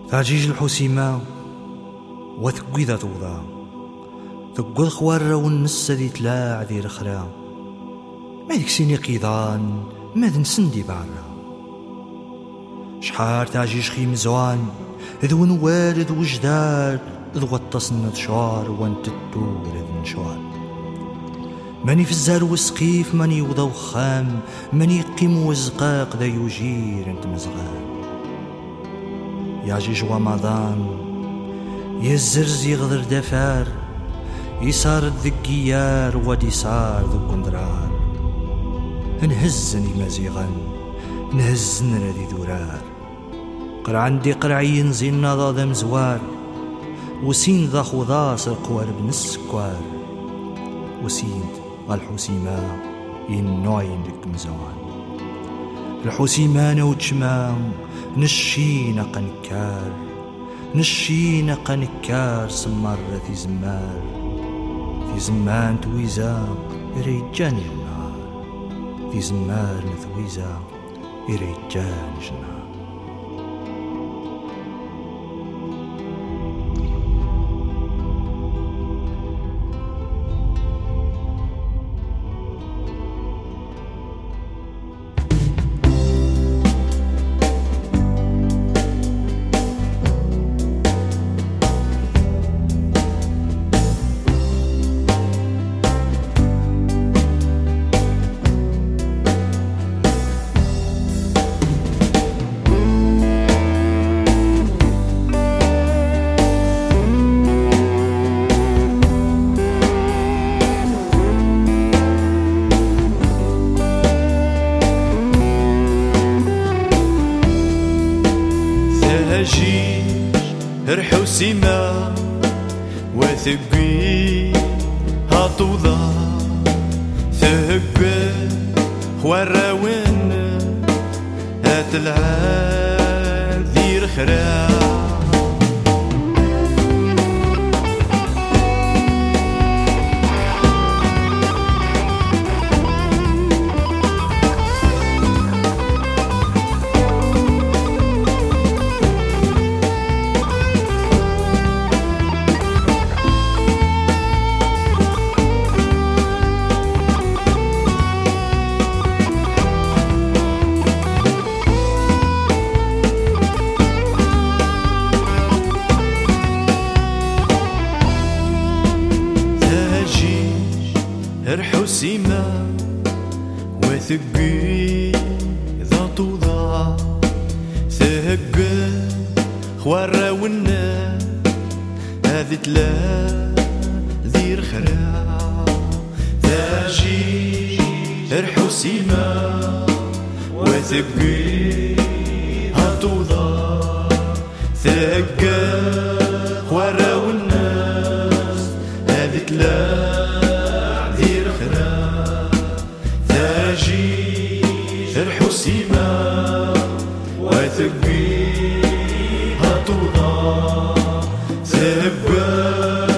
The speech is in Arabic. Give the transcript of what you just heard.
أجيج الحسيمة وثقوي ذا توضا ثقو الخوار والنسة ذي تلاع ذي رخرا ما ذيك سيني قيضان ما ذن سندي بعرا شحار تاجيج خيم زوان ذو والد وجداد ذو غطسن شعار وانت الدور ذن شعار ماني في الزار وسقيف ماني وضو خام ماني قيم وزقاق ذا يجير انت مزغان ياجيج رمضان يزرز يغدر دفار يصار الذقيار ودي صار ذو قندرار نهزني مزيغا نهزن ردي ذورار قرع عندي قرعين زين نضا ذا مزوار وسين ذا خضا سرقوار بن السكوار وسين الحسيمة ينوين لك مزوان الحسيمة نوجما نشينا قنكار نشينا قنكار سمر في زمان في زمان تويزا يريجاني النار في زمان ثويزا يريجاني النار الحسيمة وثقي هطوضا ثقي خواراون هتلعب ذي رخرا الحسيمة وثقي ذا توضع ثقي خواراونا هذي تلا ذي رخرا ثاجي الحسيمة وثقي ها توضع ثقي خواراونا هذي تلا الحسيمة وثقي هتوضع ثقي